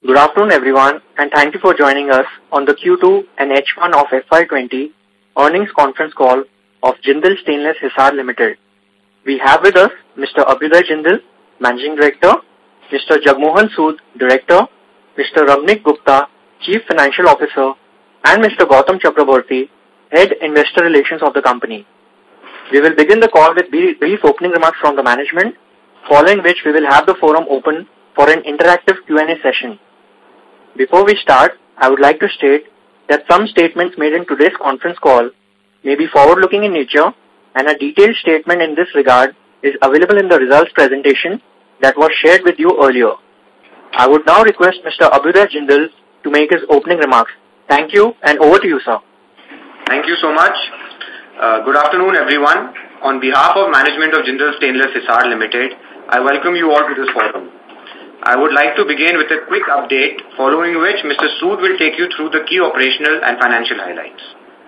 Good afternoon, everyone, and thank you for joining us on the Q2 and H1 of FY20 earnings conference call of Jindal Stainless Hisar Limited. We have with us Mr. Abhyuday Jindal, Managing Director, Mr. Jagmohan Sood, Director, Mr. Ramnik Gupta, Chief Financial Officer, and Mr. Gautam Chakraborty, Head Investor Relations of the company. We will begin the call with brief opening remarks from the management, following which we will have the forum open for an interactive Q&A session. Before we start, I would like to state that some statements made in today's conference call may be forward-looking in nature, and a detailed statement in this regard is available in the results presentation that was shared with you earlier. I would now request Mr. Abhyuday Jindal to make his opening remarks. Thank you, and over to you, sir. Thank you so much. Good afternoon, everyone. On behalf of management of Jindal Stainless Hisar Limited, I welcome you all to this forum. I would like to begin with a quick update, following which Mr. Sood will take you through the key operational and financial highlights.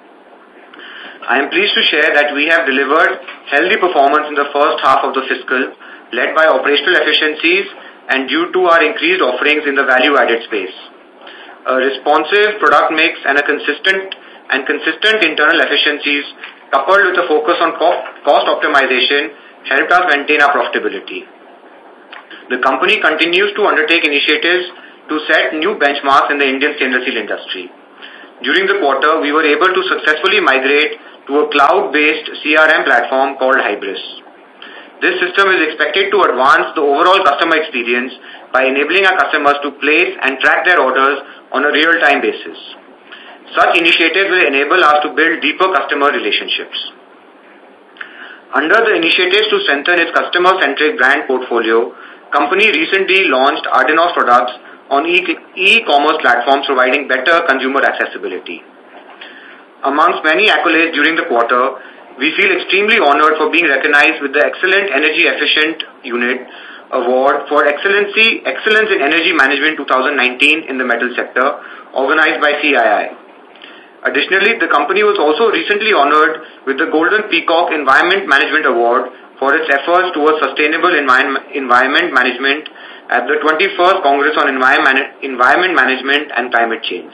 I am pleased to share that we have delivered healthy performance in the first half of the fiscal, led by operational efficiencies and due to our increased offerings in the value-added space. A responsive product mix and consistent internal efficiencies, coupled with a focus on cost optimization, helped us maintain our profitability. The company continues to undertake initiatives to set new benchmarks in the Indian stainless steel industry. During the quarter, we were able to successfully migrate to a cloud-based CRM platform called Hybris. This system is expected to advance the overall customer experience by enabling our customers to place and track their orders on a real-time basis. Such initiatives will enable us to build deeper customer relationships. Under the initiatives to strengthen its customer-centric brand portfolio, company recently launched Ardenos products on e-commerce platforms providing better consumer accessibility. Amongst many accolades during the quarter, we feel extremely honored for being recognized with the Excellent Energy Efficient Unit Award for Excellence in Energy Management 2019 in the metal sector, organized by CII. Additionally, the company was also recently honored with the Golden Peacock Environment Management Award for its efforts towards sustainable environment management at the 21st Congress on Environment Management and Climate Change.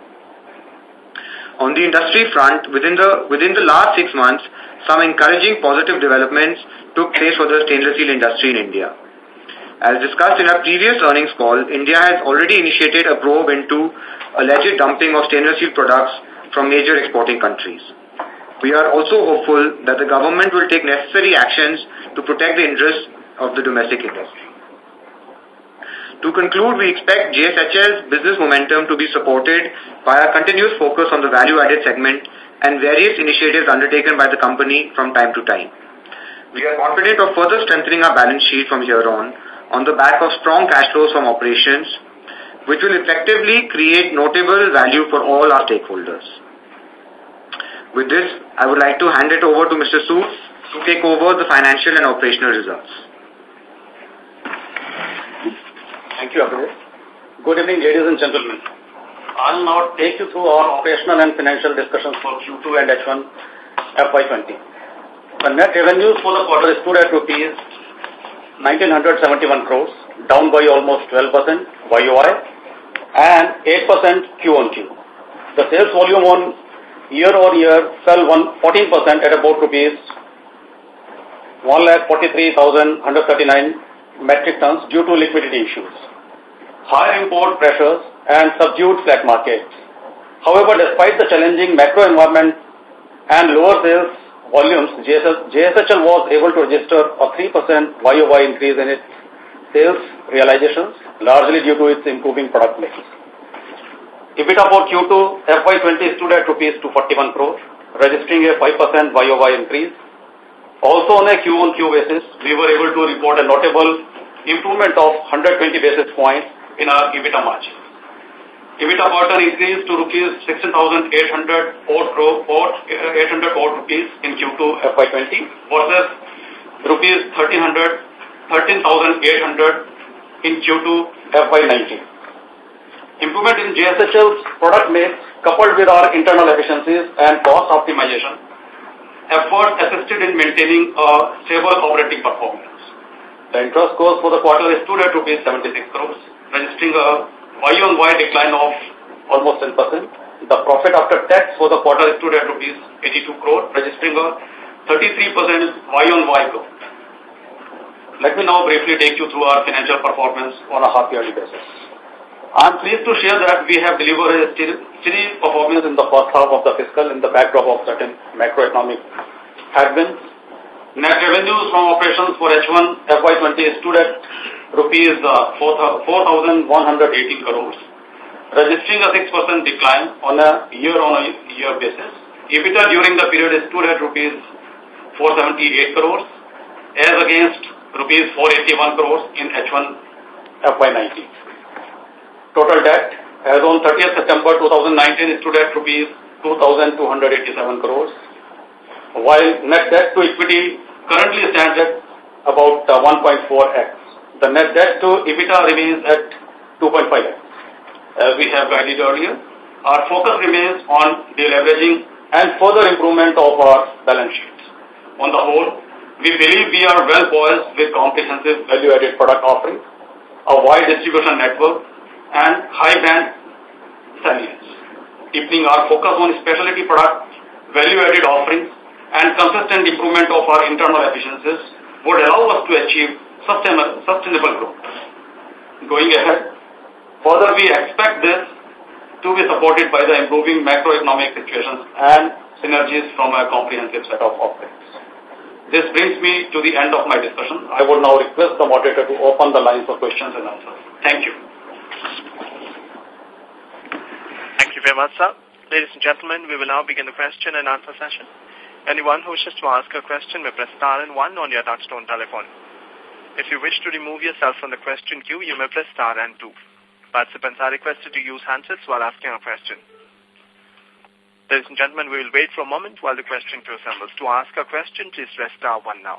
On the industry front, within the last 6 months, some encouraging positive developments took place for the stainless steel industry in India. As discussed in our previous earnings call, India has already initiated a probe into alleged dumping of stainless steel products from major exporting countries. We are also hopeful that the government will take necessary actions to protect the interests of the domestic industry. To conclude, we expect JSHL's business momentum to be supported by our continuous focus on the value-added segment and various initiatives undertaken by the company from time to time. We are confident of further strengthening our balance sheet from here on the back of strong cash flows from operations, which will effectively create notable value for all our stakeholders. With this, I would like to hand it over to Mr. Sood to take over the financial and operational results. Thank you, Abhyuday. Good evening, ladies and gentlemen. I'll now take you through our operational and financial discussions for Q2 and H1 FY20. The net revenues for the quarter stood at rupees 1,971 crores, down by almost 12% YOY and 8% Q on Q. The sales volume on year-on-year fell 14% at about rupees 143,139 metric tons due to liquidity issues, higher import pressures and subdued flat markets. However, despite the challenging macro environment and lower sales volumes, JSHL was able to register a 3% YOY increase in its sales realizations, largely due to its improving product mix. EBITDA for Q2 FY20 stood at rupees 241 crore, registering a 5% YOY increase. Also on a Q on Q basis, we were able to report a notable improvement of 120 basis points in our EBITDA margin. EBITDA per ton increased to rupees 16,800 rupees in Q2 FY20 versus rupees 13,800 in Q2 FY19. Improvement in JSHL's product mix, coupled with our internal efficiencies and cost optimization efforts, assisted in maintaining a stable operating performance. The interest cost for the quarter stood at rupees 76 crores, registering a Y-on-Y decline of almost 10%. The profit after tax for the quarter stood at rupees 82 crore, registering a 33% Y-on-Y growth. Let me now briefly take you through our financial performance on a half-yearly basis. I am pleased to share that we have delivered a steady performance in the first half of the fiscal in the backdrop of certain macroeconomic headwinds. Net revenues from operations for H1 FY20 stood at rupees 4,118 crores, registering a 6% decline on a year-on-year basis. EBITDA during the period stood at rupees 478 crores as against rupees 481 crores in H1 FY19. Total debt as on 30th September 2019 stood at rupees 2,287 crores, while net debt to equity currently stands at about 1.4x. The net debt to EBITDA remains at 2.5x. As we have guided earlier, our focus remains on deleveraging and further improvement of our balance sheets. On the whole, we believe we are well poised with comprehensive value-added product offerings, a wide distribution network, and high brand salience. Deepening our focus on specialty product, value-added offerings, and consistent improvement of our internal efficiencies would allow us to achieve sustainable growth. Going ahead, further we expect this to be supported by the improving macroeconomic situations and synergies from a comprehensive set of offerings. This brings me to the end of my discussion. I will now request the moderator to open the lines for questions and answers. Thank you. Thank you very much, sir. Ladies and gentlemen, we will now begin the question and answer session. Anyone who wishes to ask a question may press star and 1 on your touchtone telephone. If you wish to remove yourself from the question queue, you may press star and 2. Participants are requested to use handsets while asking a question. Ladies and gentlemen, we will wait for a moment while the question queue assembles. To ask a question, please press star 1 now.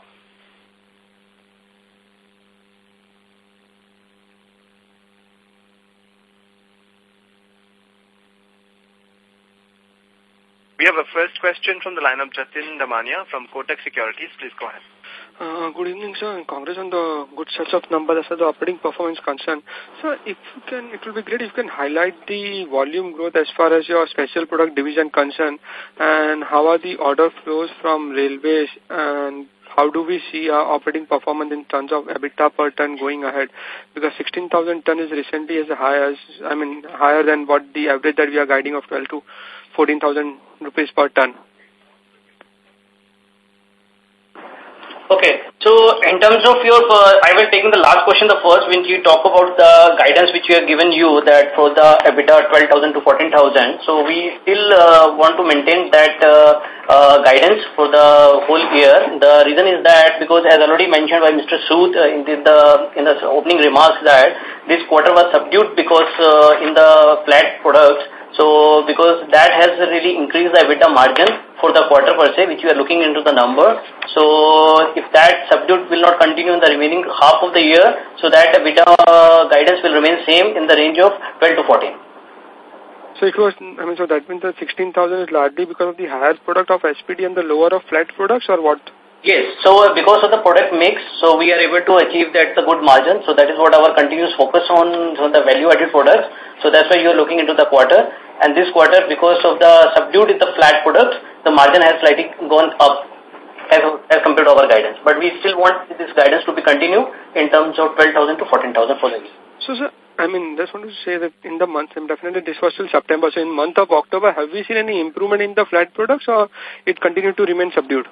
We have a first question from the line of Jatin Damania from Kotak Securities. Please go ahead. Good evening, sir, and congrats on the good sets of numbers as far as the operating performance concerned. Sir, if you can, it will be great if you can highlight the volume growth as far as your special product division concerned, and how are the order flows from railways, and how do we see our operating performance in terms of EBITDA per ton going ahead? Because 16,000 ton is recently as high as, higher than what the average that we are guiding of 12 to 14,000 rupees per ton. Okay, so in terms of your, I will take the last question the first. When you talk about the guidance which we have given you that for the EBITDA 12,000 to 14,000, so we still want to maintain that guidance for the whole year. The reason is that because as already mentioned by Mr. Sood in the opening remarks that this quarter was subdued because in the flat products. So, because that has really increased the EBITDA margin for the quarter per se, which we are looking into the number. So, if that subdued will not continue in the remaining half of the year, so that EBITDA guidance will remain same in the range of 12 to 14. So, it was, so that means the 16,000 is largely because of the higher product of SPD and the lower of flat products, or what? Yes, so because of the product mix, so we are able to achieve that the good margin. So that is what our continuous focus on the value-added products. So that's why you are looking into the quarter. And this quarter, because of the subdued in the flat products, the margin has slightly gone up as compared to our guidance. But we still want this guidance to be continued in terms of 12,000 to 14,000 for the year. So, sir, just want to say that in the month, definitely this was till September. So in month of October, have we seen any improvement in the flat products, or it continued to remain subdued?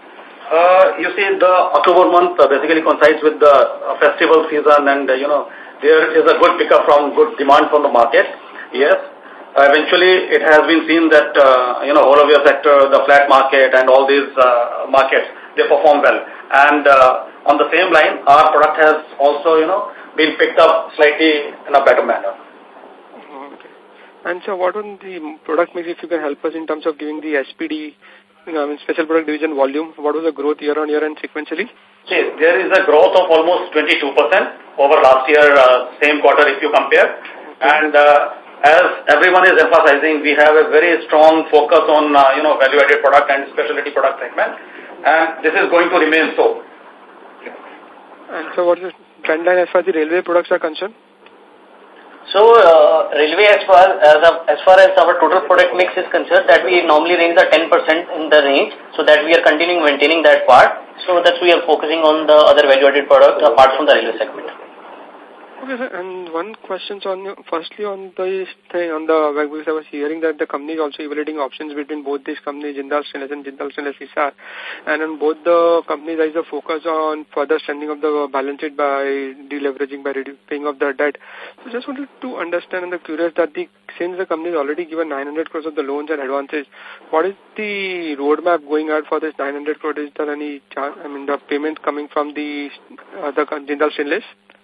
You see, the October month basically coincides with the festival season, and there is a good pickup from good demand from the market. Yes, eventually it has been seen that Holovia sector, the flat market, and all these markets, they perform well. And on the same line, our product has also been picked up slightly in a better manner. Okay. And so, what on the product mix, if you can help us in terms of giving the SPD? Special product division volume, what was the growth year on year and sequentially? See, there is a growth of almost 22% over last year, same quarter if you compare. And as everyone is emphasizing, we have a very strong focus on, value-added product and specialty product segment. And this is going to remain so. And so what is the trend line as far as the railway products are concerned? So, railway as far as our total product mix is concerned, that we normally range the 10% in the range, so that we are continuing maintaining that part. So that we are focusing on the other value-added product apart from the railway segment. Okay, sir. And one question on firstly on this thing on the because I was hearing that the company is also evaluating options between both these companies, Jindal Stainless and Jindal Stainless Hisar, and on both the companies there is a focus on further strengthening of the balance sheet by deleveraging by paying off the debt. So just wanted to understand and the curious that since the company has already given 900 crores of the loans and advances, what is the roadmap going out for this 900 crores? Is there any the payment coming from the Jindal Stainless?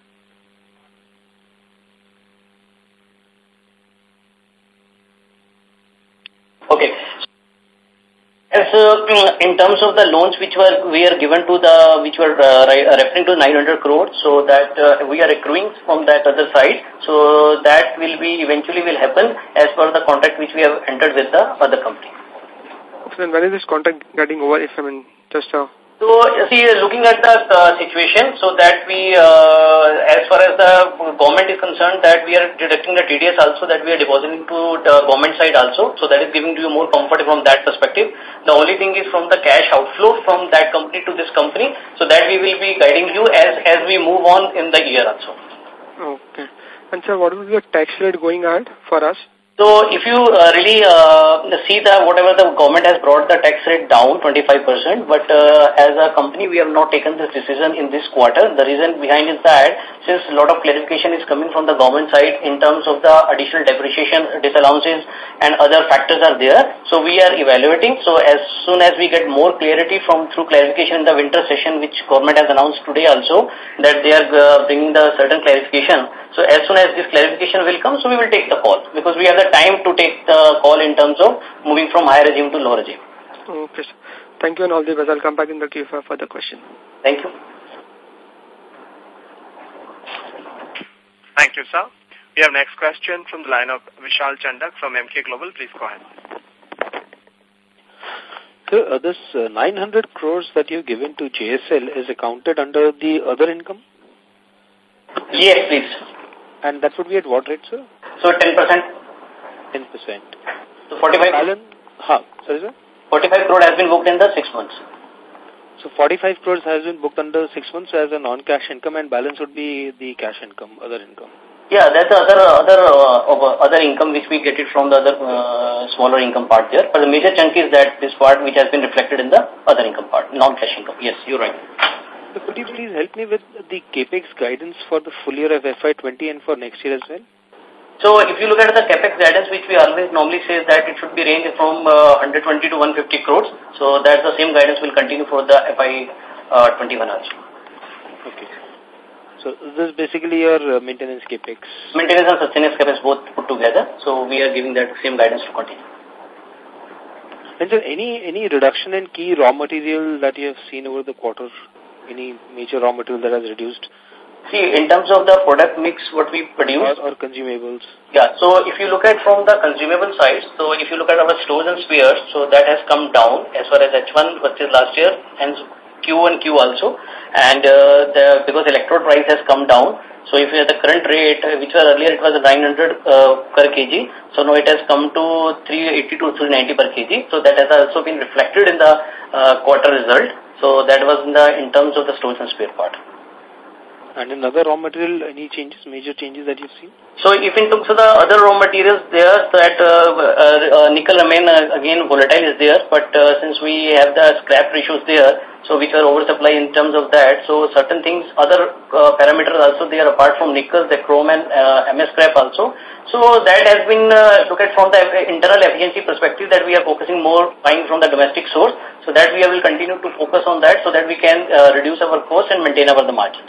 Okay. As in terms of the loans which we are given to which were referring to 900 crores, so that we are accruing from that other side, so that eventually will happen as per the contract which we have entered with the other company. So then when is this contract getting over? If So, see, looking at the situation, so that we, as far as the government is concerned, that we are deducting the TDS also, that we are depositing to the government side also, so that is giving you more comfort from that perspective. The only thing is from the cash outflow from that company to this company, so that we will be guiding you as we move on in the year also. Okay. And sir, what will be the tax rate going ahead for us? So, if you really see whatever the government has brought the tax rate down 25%, but as a company we have not taken this decision in this quarter. The reason behind is that since a lot of clarification is coming from the government side in terms of the additional depreciation, disallowances and other factors are there, so we are evaluating. So, as soon as we get more clarity through clarification in the winter session, which government has announced today also, that they are bringing the certain clarification. So, as soon as this clarification will come, so we will take the call, because we have the time to take the call in terms of moving from higher regime to lower regime. Okay, sir. Thank you and all the best. I'll come back in the queue for further question. Thank you. Thank you, sir. We have next question from the line of Vishal Chandak from Emkay Global. Please go ahead. So, this 900 crores that you've given to JSL is accounted under the other income? Yes, please. And that would be at what rate, sir? So 10%. 10%. So 45. Sorry, sir? 45 crore has been booked in the 6 months. So 45 crores has been booked under 6 months as a non-cash income, and balance would be the cash income, other income. Yeah, that's the other income which we get it from the other smaller income part there. But the major chunk is that this part which has been reflected in the other income part, non-cash income. Yes, you're right. So could you please help me with the CAPEX guidance for the full year of FY20 and for next year as well? So if you look at the CAPEX guidance, which we always normally say that it should be ranged from 120 to 150 crores. So that's the same guidance will continue for the FY21 also. Okay. So this is basically your maintenance CAPEX? Maintenance and sustenance CAPEX both put together. So we are giving that same guidance to continue. And sir, any reduction in key raw material that you have seen over the quarter? Any major raw material that has reduced? See, in terms of the product mix, what we produce... Or consumables? Yeah, so if you look at from the consumable side, so if you look at our stores and spares, so that has come down as far as H1 versus last year, and Q and Q also. And because electrode price has come down, so if you have the current rate, which was earlier it was 900 per kg, so now it has come to 380 to 390 per kg. So that has also been reflected in the quarter result. So that was in terms of the stores and spare part. And in other raw material, any changes, major changes that you've seen? So if in terms of the other raw materials there, that nickel remain again volatile is there, but since we have the scrap ratios there, so which are oversupply in terms of that, so certain things, other parameters also there apart from nickel, the chrome and MS scrap also. So that has been looked at from the internal efficiency perspective, that we are focusing more buying from the domestic source, so that we will continue to focus on that, so that we can reduce our cost and maintain our margins.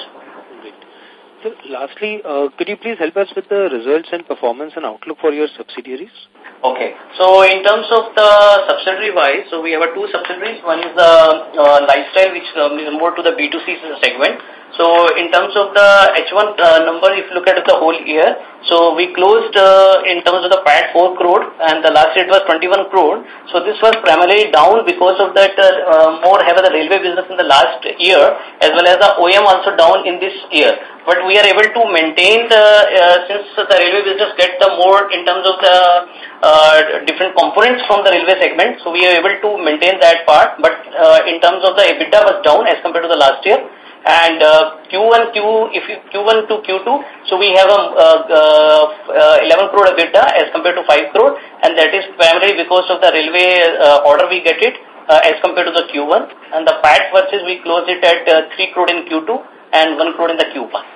So lastly, could you please help us with the results and performance and outlook for your subsidiaries? Okay. So in terms of the subsidiary-wise, so we have two subsidiaries. One is the lifestyle, which is more to the B2C segment. So in terms of the H1 number, if you look at the whole year, so we closed in terms of the PAT 4 crore and the last year it was 21 crore. So this was primarily down because of that more heavy the railway business in the last year as well as the OEM also down in this year. But we are able to maintain the, since the railway business get the more in terms of the different components from the railway segment, so we are able to maintain that part. But in terms of the EBITDA was down as compared to the last year. And Q1 to Q2, so we have 11 crore EBITDA as compared to 5 crore, and that is primarily because of the railway order we get it as compared to the Q1. And the PAT versus we closed it at 3 crore in Q2 and 1 crore in the Q1.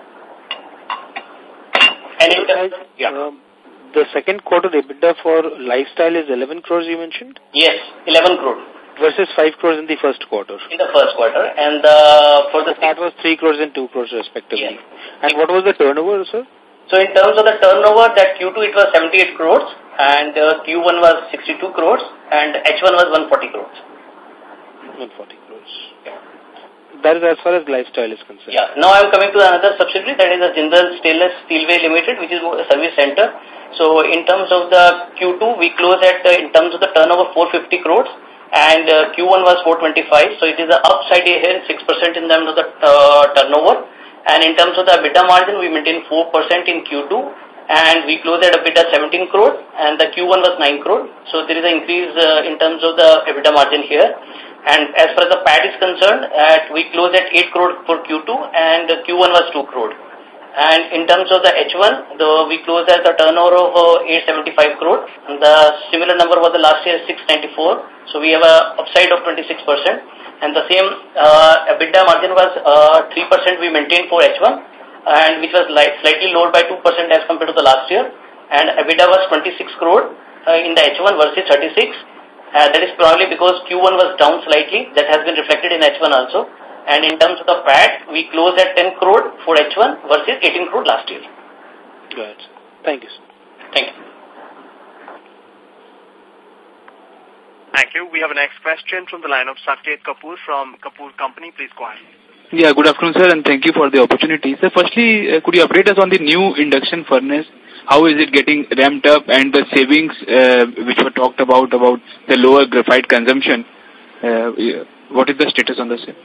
And the second quarter EBITDA for Lifestyle is 11 crores you mentioned? Yes, 11 crore. Versus 5 crores in the first quarter. In the first quarter. And for the that was 3 crores and 2 crores respectively. Yes. And what was the turnover, sir? So in terms of the turnover, that Q2 it was 78 crores and Q1 was 62 crores and H1 was 140 crores. 140 crores. Yeah. That is as far as Lifestyle is concerned. Yeah. Now I am coming to another subsidiary, that is the Jindal Stainless Steelway Limited, which is a service center. So in terms of the Q2, we closed at, in terms of the turnover, 450 crores. And Q1 was 425, so it is an upside here, 6% in terms of the turnover. And in terms of the EBITDA margin, we maintained 4% in Q2, and we closed at EBITDA 17 crore, and the Q1 was 9 crore. So there is an increase in terms of the EBITDA margin here. And as far as the PAT is concerned, we closed at 8 crore for Q2, and Q1 was 2 crore. And in terms of the H1, we closed at the turnover of 875 crore. And the similar number was the last year 694. So we have a upside of 26%. And the same EBITDA margin was 3% we maintained for H1, and which was slightly lower by 2% as compared to the last year. And EBITDA was 26 crore in the H1 versus 36. That is probably because Q1 was down slightly. That has been reflected in H1 also. And in terms of the PAT, we closed at 10 crore for H1 versus 18 crore last year. Good. Thank you, sir. Thank you. Thank you. We have a next question from the line of Saket Kapoor from Kapoor Company. Please go ahead. Yeah, good afternoon, sir, and thank you for the opportunity. So firstly, could you update us on the new induction furnace? How is it getting ramped up, and the savings which were talked about the lower graphite consumption? What is the status on the same?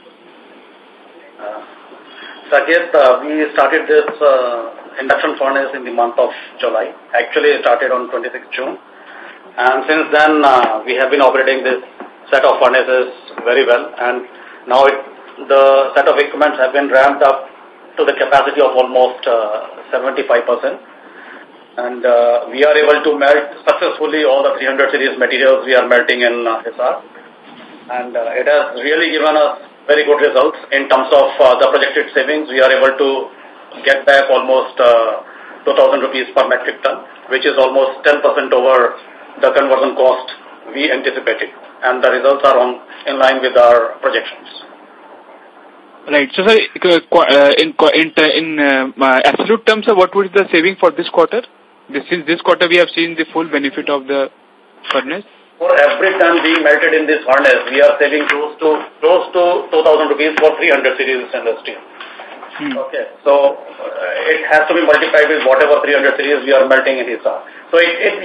Saket, we started this induction furnace in the month of July. Actually, it started on 26th June. And since then, we have been operating this set of furnaces very well. And now the set of equipments have been ramped up to the capacity of almost 75%. And we are able to melt successfully all the 300 series materials we are melting in Hisar. And it has really given us very good results in terms of the projected savings. We are able to get back almost 2,000 rupees per metric ton, which is almost 10% over the conversion cost we anticipated. And the results are in line with our projections. Right. So, sir, in absolute terms, what would be the saving for this quarter? Since this quarter we have seen the full benefit of the furnace. For every ton being melted in this furnace, we are saving close to 2,000 rupees for 300 series stainless steel. Okay, so it has to be multiplied with whatever 300 series we are melting in Hisar. So it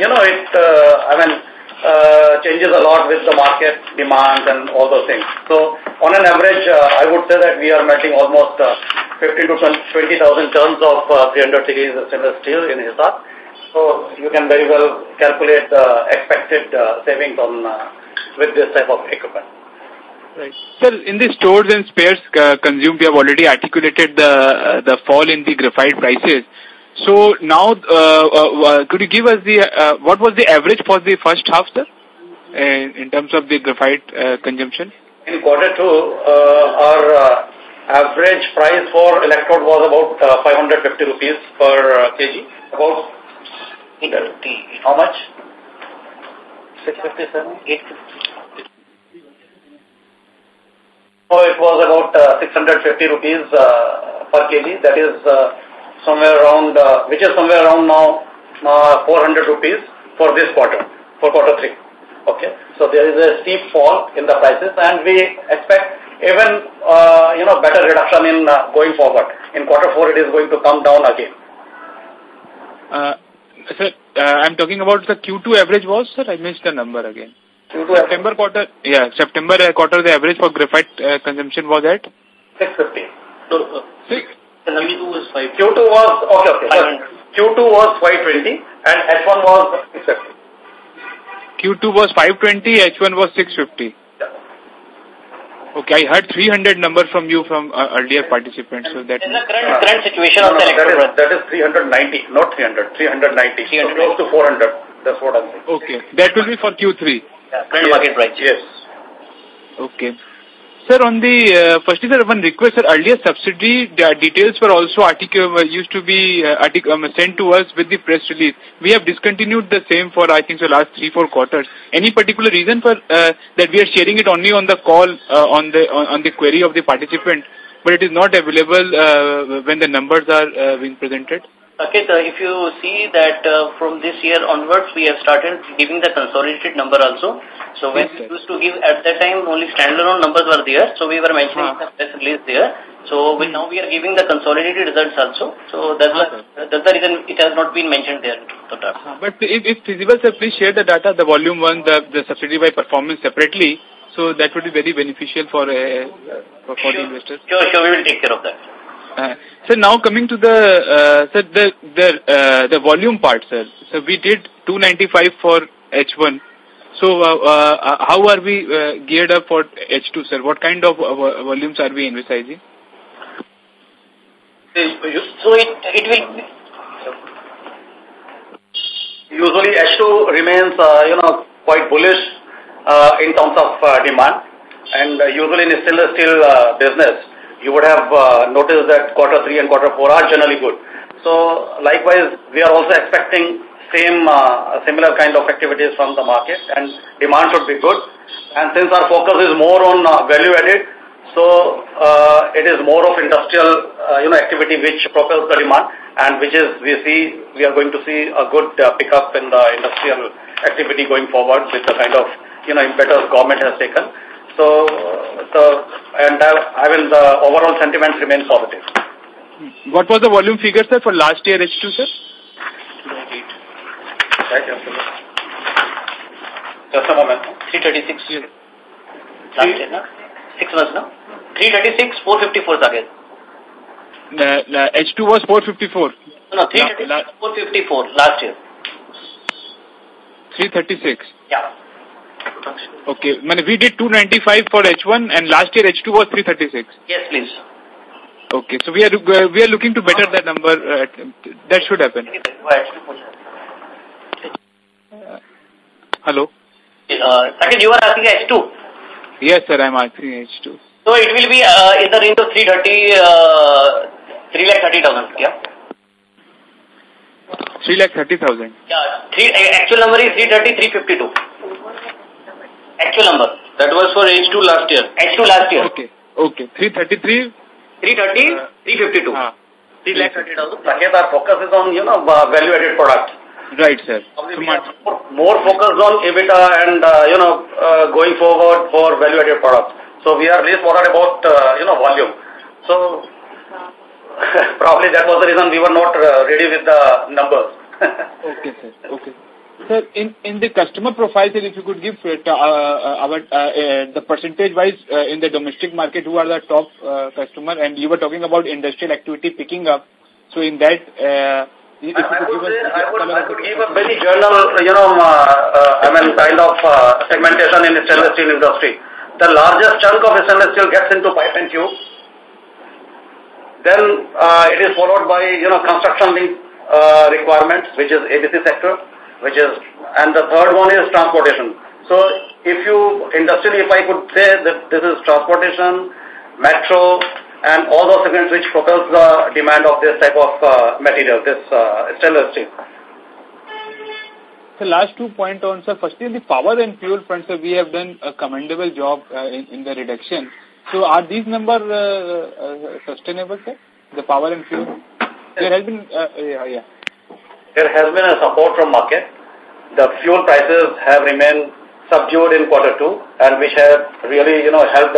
changes a lot with the market demands and all those things. So on an average, I would say that we are melting almost 15,000 to 20,000 tons of 300 series stainless steel in Hisar. So you can very well calculate the expected savings on with this type of equipment. Right. Sir, in the stores and spares consumed, we have already articulated the fall in the graphite prices. So now, could you give us what was the average for the first half, sir, in terms of the graphite consumption? In quarter 2, our average price for electrode was about 550 rupees per kg. About 850. How much? 657? 850. So it was about 650 rupees per kg. That is somewhere around, which is somewhere around now 400 rupees for this quarter, for quarter 3. Okay. So there is a steep fall in the prices, and we expect even, better reduction in going forward. In quarter 4, it is going to come down again. Sir, I'm talking about the Q2 average was, sir? I missed the number again. Q2 September quarter, September quarter, the average for graphite consumption was at? 650. So, Q2 was 5. Q2 was, okay. Q2 was 520 and H1 was 650. Q2 was 520, H1 was 650. Yeah. Okay, I heard 300 number from you from earlier participants. So that in the current situation of the electrolyte. That is 390, not 300, 390. So close to 400. That's what I'm saying. Okay, that will be for Q3. Yeah, current market price. Yes. Okay. Sir, on the, firstly, sir, one request, sir, earlier subsidy details were also used to be sent to us with the press release. We have discontinued the same for, I think, the last 3-4 quarters. Any particular reason for that we are sharing it only on the call, on the query of the participant, but it is not available when the numbers are being presented? Okay, sir, if you see that from this year onwards, we have started giving the consolidated number also. So when we used to give at that time, only standalone numbers were there. So we were mentioning the press release there. So now we are giving the consolidated results also. So that's the reason it has not been mentioned there. But if feasible, sir, please share the data, the volume 1, the subsidy by performance separately. So that would be very beneficial for the investors. Sure, we will take care of that. Sir, now coming to the volume part, sir. So we did 295 for H1. So how are we geared up for H2, sir? What kind of volumes are we envisaging? So it will be. Usually H2 remains, quite bullish in terms of demand. And usually in the stainless steel business, you would have noticed that quarter 3 and quarter 4 are generally good. So likewise, we are also expecting similar kind of activities from the market, and demand should be good. And since our focus is more on value added, so it is more of industrial activity which propels the demand, and which is we are going to see a good pickup in the industrial activity going forward with the kind of impetus government has taken. So the overall sentiments remain positive. What was the volume figure, sir, for last year H2, sir? Just a moment. 336. Yes. Last year, no? 6 months, no? 336, 454 target. H2 was 454. No, 336, 454 last year. 336. Yeah. Okay, we did 295 for H1 and last year H2 was 336. Yes, please. Okay, so we are looking to better that number. That should happen. Hello. Second, you are asking H2. Yes, sir, I am asking H2. So it will be in the range of 330,000. Yeah. 330,000. Yeah. Actual number is 330,352. Actual number. That was for H2 last year. H2 last year. Okay. 333. 330,352. 330,000. Saket, our focus is on value-added products. Right, sir. More focused on EBITDA and going forward for value-added products. So we are least worried about volume. So probably that was the reason we were not ready with the numbers. Okay, sir. Okay. Sir, in the customer profile, sir, if you could give the percentage-wise in the domestic market, who are the top customer, and you were talking about industrial activity picking up. So in that, if you could I could give a very general, kind of segmentation in the stainless steel industry. The largest chunk of stainless steel gets into pipe and tube. Then it is followed by construction link requirements, which is ABC sector. And the third one is transportation. So industrially, if I could say that this is transportation, metro, and all those segments which propels the demand of this type of material, this stainless steel. So last 2 points on, sir. Firstly, in the power and fuel front, sir, we have done a commendable job in the reduction. So are these numbers sustainable, sir? The power and fuel? There has been, There has been a support from market. The fuel prices have remained subdued in quarter 2, and which have really, helped us.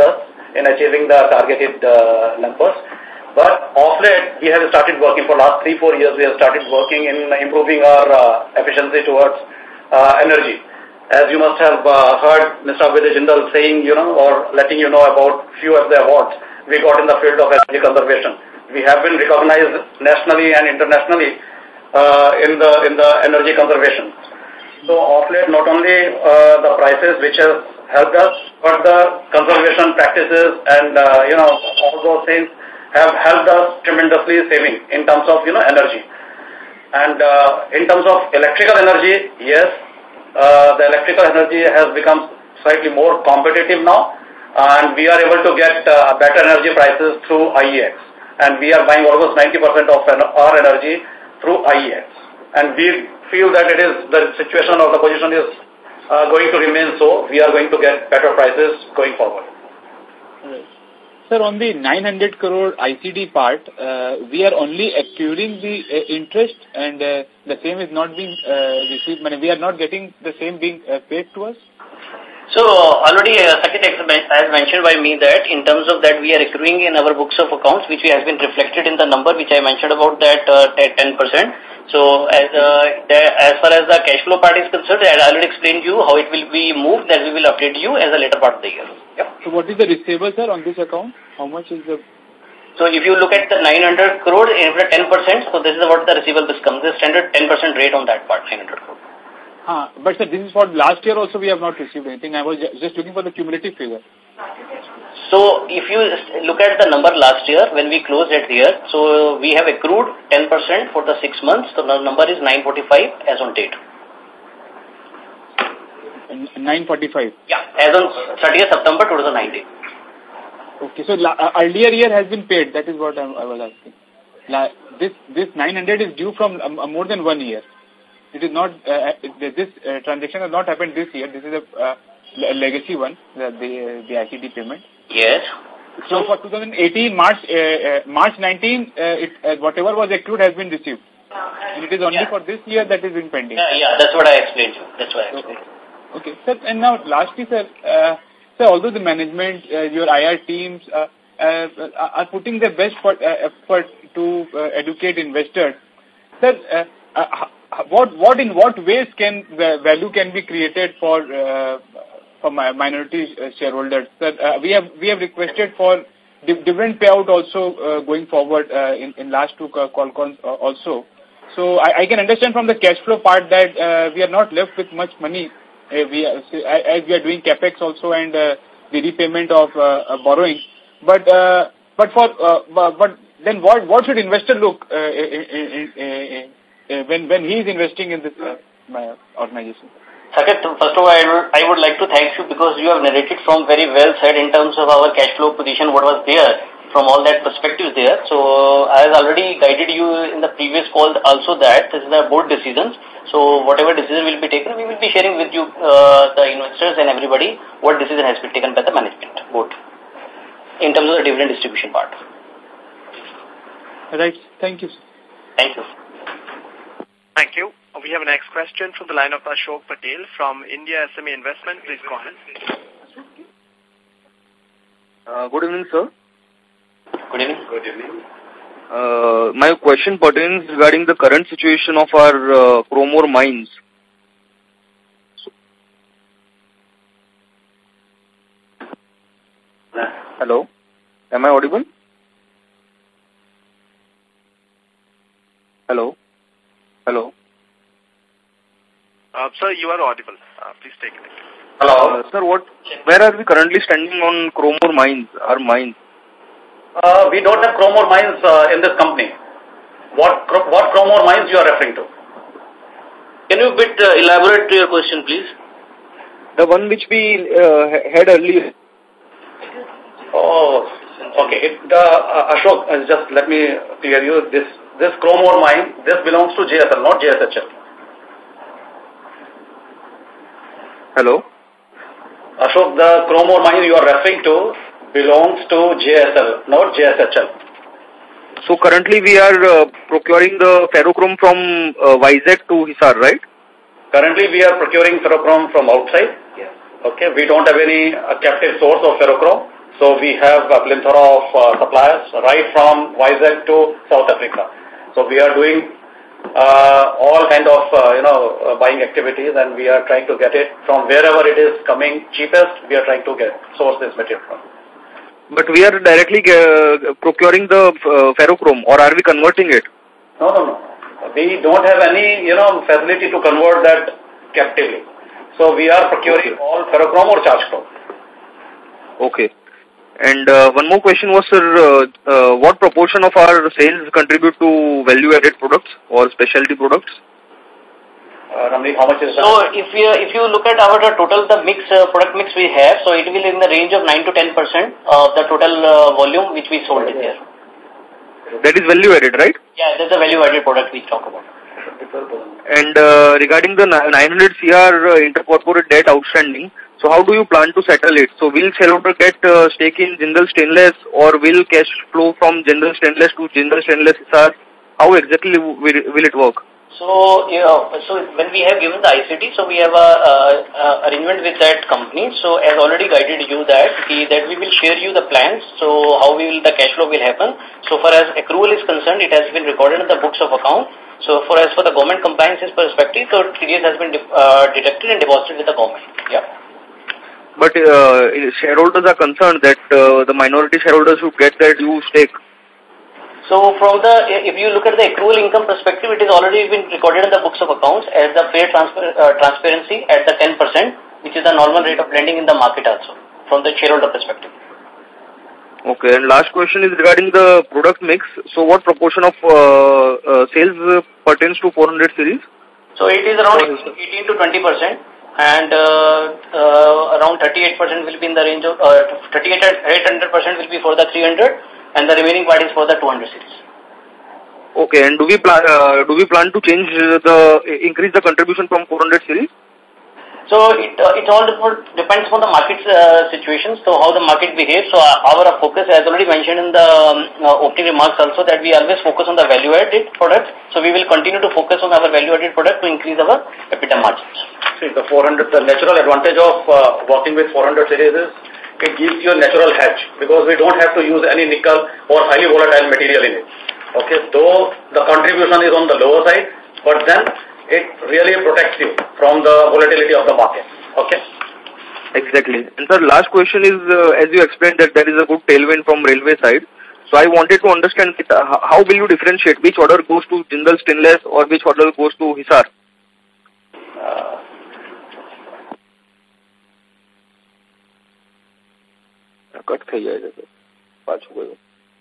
in achieving the targeted numbers. But of late, we have started working for last 3-4 years. We have started working in improving our efficiency towards energy. As you must have heard Mr. Abhyuday Jindal saying, or letting you know about few of the awards we got in the field of energy conservation. We have been recognized nationally and internationally in the energy conservation. So of late, not only the prices which have helped us, but the conservation practices and all those things have helped us tremendously saving in terms of energy. And in terms of electrical energy, yes, the electrical energy has become slightly more competitive now, and we are able to get better energy prices through IEX. And we are buying almost 90% of our energy through IEX. And we feel that the situation or the position is going to remain so. We are going to get better prices going forward. Right. Sir, on the 900 crore ICD part, we are only accruing the interest and the same is not being received. We are not getting the same being paid to us? So already Saket has mentioned by me that in terms of that we are accruing in our books of accounts, which has been reflected in the number which I mentioned about that 10%. So as far as the cash flow part is concerned, I already explained to you how it will be moved, that we will update you as a later part of the year. Yep. So what is the receivable, sir, on this account? How much is the... So if you look at the 900 crore, every 10%, so this is what the receivable becomes, the standard 10% rate on that part, 900 crore. But sir, this is for last year also we have not received anything. I was just looking for the cumulative figure. So if you look at the number last year, when we closed it here, so we have accrued 10% for the 6 months. So the number is 945 as on date. 945? Yeah, as on 30th September 2019. Okay, so earlier year has been paid. That is what I was asking. This 900 is due from more than 1 year. It is not, this transaction has not happened this year. This is a legacy one, the ICD payment. Yes. So for 2018, March 19, whatever was accrued has been received. And it is only for this year that is been pending. Yeah, that's what I explained to you. That's why I explained. Okay, sir, and now lastly, sir, although the management, your IR teams are putting their best effort to educate investors, sir, in what ways can value can be created for minority shareholders? Sir, we have requested for dividend payout also going forward in last two call calls also. So I can understand from the cash flow part that we are not left with much money as we are doing capex also and the repayment of borrowing. But then what should investor look when he is investing in this organization? Saket, first of all, I would like to thank you because you have narrated from very well said in terms of our cash flow position, what was there from all that perspective there. So I have already guided you in the previous call also that this is the board decisions. So whatever decision will be taken, we will be sharing with you, the investors and everybody, what decision has been taken by the management board in terms of the dividend distribution part. Right. Thank you, sir. Thank you. Thank you. We have a next question from the line of Ashok Patel from India SME Investment. Please go ahead. Good evening, sir. Good evening. Good evening. My question pertains regarding the current situation of our chrome ore mines. Hello? Am I audible? Hello? Hello? Sir, you are audible. Please take it. Hello? Sir, where are we currently standing on chrome ore mines, our mines? We don't have chrome ore mines in this company. What chrome ore mines you are referring to? Can you elaborate your question, please? The one which we had earlier. Oh, okay. Ashok, just let me clear you. This chrome ore mine, this belongs to JSL, not JSHL. Hello? Ashok, the chrome ore mine you are referring to belongs to JSL, not JSHL. So currently we are procuring the ferrochrome from Vizag to Hisar, right? Currently we are procuring ferrochrome from outside. Yes. Okay, we don't have any captive source of ferrochrome. So we have a plethora of suppliers right from Vizag to South Africa. So we are doing all kind of buying activities, and we are trying to get it from wherever it is coming cheapest. We are trying to source this material from. But we are directly procuring the ferrochrome, or are we converting it? No. We don't have any facility to convert that captively. So we are procuring all ferrochrome or charge chrome. Okay. And one more question was, sir, what proportion of our sales contribute to value-added products or specialty products? Ramli, how much is that? So if you look at our total product mix we have, so it will in the range of 9 to 10% of the total volume which we sold in there. That is value-added, right? Yeah, that's a value-added product we talk about. And regarding the 900 CR intercorporate debt outstanding, so how do you plan to settle it? So will shareholder get stake in Jindal Stainless, or will cash flow from Jindal Stainless to Jindal Stainless Hisar? How exactly will it work? So, so when we have given the ICT, so we have a arrangement with that company. So as already guided you that we will share you the plans. So how the cash flow will happen. So far as accrual is concerned, it has been recorded in the books of account. So as for the government compliances perspective, so TDS has been deducted and deposited with the government. Yeah. But shareholders are concerned that the minority shareholders should get their due stake. So if you look at the accrual income perspective, it has already been recorded in the books of accounts as the fair transparency at the 10%, which is the normal rate of lending in the market also, from the shareholder perspective. Okay, and last question is regarding the product mix. So what proportion of sales pertains to 400 series? So it is around 18 to 20%, and around 38% will be in the range of 800% will be for the 300, and the remaining part is for the 200 series. Okay, and do we plan to increase the contribution from 400 series? So it all depends on the market situation, so how the market behaves. So our focus, as already mentioned in the opening remarks also, that we always focus on the value-added product. So we will continue to focus on our value-added product to increase our EBITDA margins. See, the natural advantage of working with 400 series is it gives you a natural hedge, because we don't have to use any nickel or highly volatile material in it. Okay, though the contribution is on the lower side, but then it really protects you from the volatility of the market. Okay? Exactly. And sir, last question is, as you explained that there is a good tailwind from railway side. So I wanted to understand how will you differentiate which order goes to Jindal Stainless or which order goes to Hisar? Cut થઈ જાય છે પાછું ગયો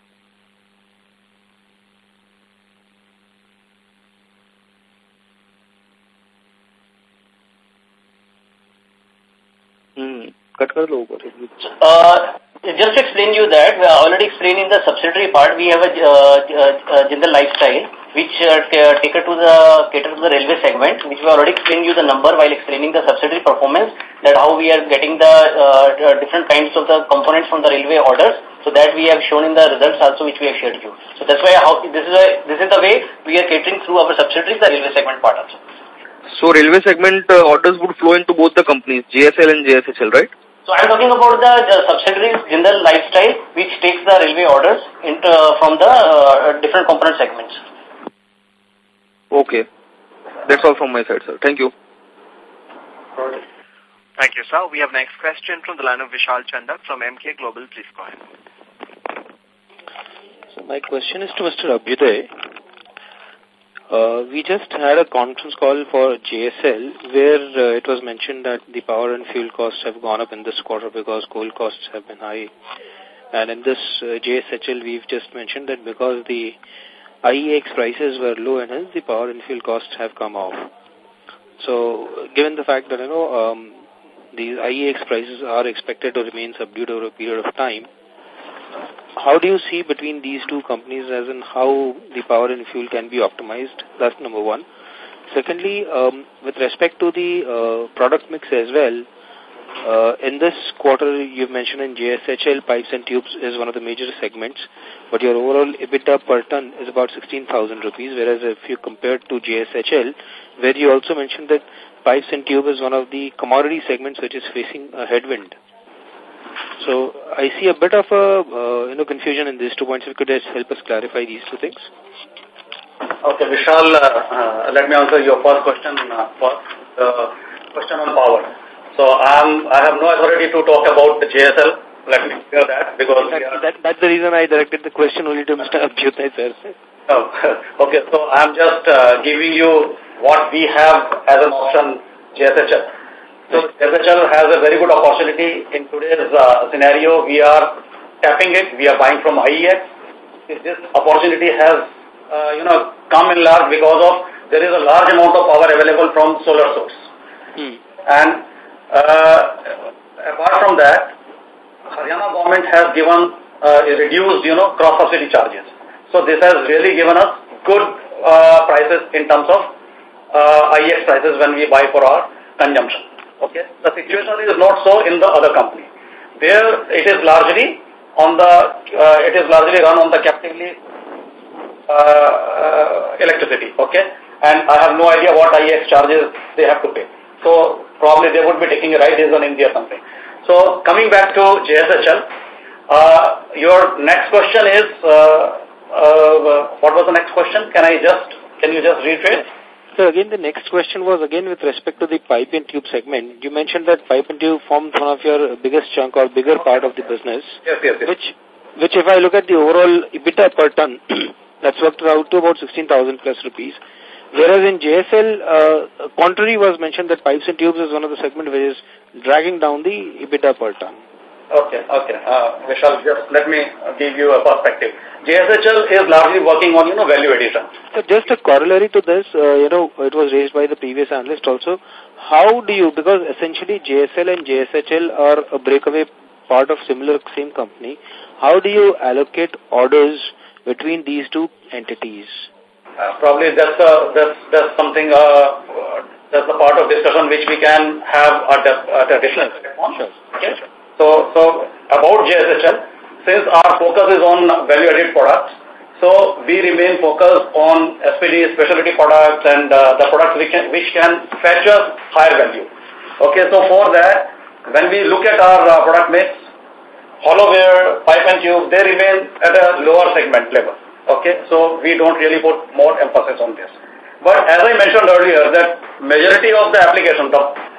cut कर लो ऊपर just to explain you that we are already explaining the subsidiary part. We have a Jindal Lifestyle which cater to the railway segment, which we already explained you the number while explaining the subsidiary performance, that how we are getting the different kinds of the components from the railway orders. So that we have shown in the results also, which we have shared you. So that's why this is the way we are catering through our subsidiaries, the railway segment part also. So railway segment orders would flow into both the companies, JSL and JSHL, right? So I'm talking about the subsidiaries Jindal Lifestyle, which takes the railway orders from the different component segments. Okay. That's all from my side, sir. Thank you. Thank you, sir. We have next question from the line of Vishal Chandak from MK Global. Please go ahead. So my question is to Mr. Abhyuday. We just had a conference call for JSL where it was mentioned that the power and fuel costs have gone up in this quarter because coal costs have been high. And in this JSHL, we've just mentioned that because the IEX prices were low and hence the power and fuel costs have come off. So given the fact that, these IEX prices are expected to remain subdued over a period of time, how do you see between these two companies as in how the power and fuel can be optimized? That's number one. Secondly, with respect to the product mix as well, in this quarter you've mentioned in JSHL, pipes and tubes is one of the major segments, but your overall EBITDA per ton is about 16,000 rupees, whereas if you compare to JSHL, where you also mentioned that pipes and tube is one of the commodity segments which is facing a headwind. So I see a bit of a confusion in these 2 points. If you could just help us clarify these 2 things. Okay, Vishal, let me answer your first question first. Question on power. So I have no authority to talk about the JSL. Let me clear that because that's the reason I directed the question only to Mr. Abhyuday, sir. Oh, okay, so I'm just giving you what we have as an option, JSHL. So JSHL has a very good opportunity in today's scenario. We are tapping it. We are buying from IEX. This opportunity has, come in large because of there is a large amount of power available from solar source. And apart from that, Haryana government has given reduced, cross-subsidy charges. So this has really given us good prices in terms of IEX prices when we buy for our consumption. Okay, the situation is not so in the other company. There it is largely run on the captively electricity. Okay, and I have no idea what IEX charges they have to pay. So probably they would be taking a right decision in their company. So coming back to JSHL, your next question is, what was the next question? Can you just repeat? So again, the next question was again with respect to the pipe and tube segment. You mentioned that pipe and tube formed one of your biggest chunk or bigger part of the business. Yes. Which if I look at the overall EBITDA per ton, that's worked out to about 16,000 plus rupees. Whereas in JSL, contrary was mentioned that pipes and tubes is one of the segment which is dragging down the EBITDA per ton. Okay. Vishal, just let me give you a perspective. JSHL is largely working on, value addition. So just a corollary to this, it was raised by the previous analyst also. How do you, because essentially JSL and JSHL are a breakaway part of same company, how do you allocate orders between these 2 entities? Probably that's something, that's the part of discussion which we can have at additional on. Sure. Okay. So about JSHL, since our focus is on value-added products, so we remain focused on SPD, specialty products, and the products which can fetch us higher value. Okay, so for that, when we look at our product mix, hollow ware, pipe and tube, they remain at a lower segment level. Okay, so we don't really put more emphasis on this. But as I mentioned earlier, that majority of the application,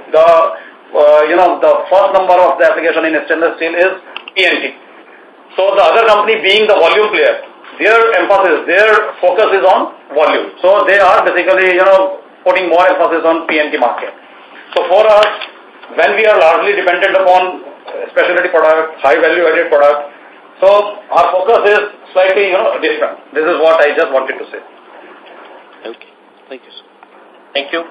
the first number of the application in stainless steel is PNT. So the other company being the volume player, their focus is on volume. So they are basically, putting more emphasis on PNT market. So for us, when we are largely dependent upon specialty product, high value added product, so our focus is slightly, different. This is what I just wanted to say. Okay. Thank you, sir. Thank you.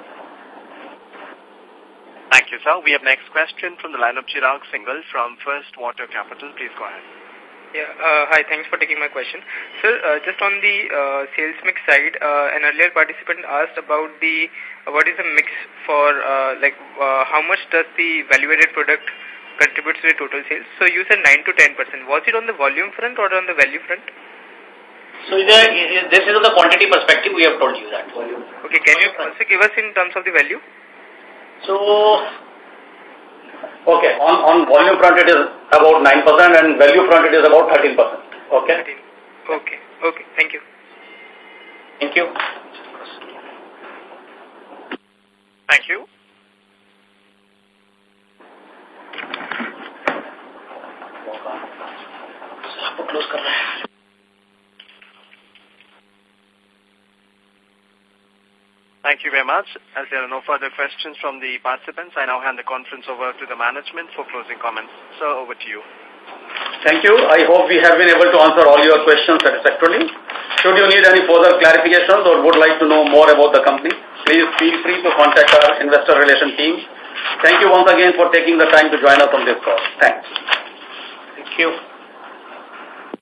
Thank you, sir. We have next question from the line of Chirag Singhal from First Water Capital. Please go ahead. Yeah. Hi. Thanks for taking my question. Sir, just on the sales mix side, an earlier participant asked about what is the mix for how much does the value-added product contribute to the total sales? So you said 9 to 10%. Was it on the volume front or on the value front? So this is on the quantity perspective. We have told you that. Okay. Can you also give us in terms of the value? So, okay, on volume front it is about 9% and value front it is about 13%. Okay? 13. Okay, thank you. Thank you. Thank you. Close kar raha hai. Thank you very much. As there are no further questions from the participants, I now hand the conference over to the management for closing comments. Sir, over to you. Thank you. I hope we have been able to answer all your questions satisfactorily. Should you need any further clarifications or would like to know more about the company, please feel free to contact our investor relation team. Thank you once again for taking the time to join us on this call. Thanks. Thank you.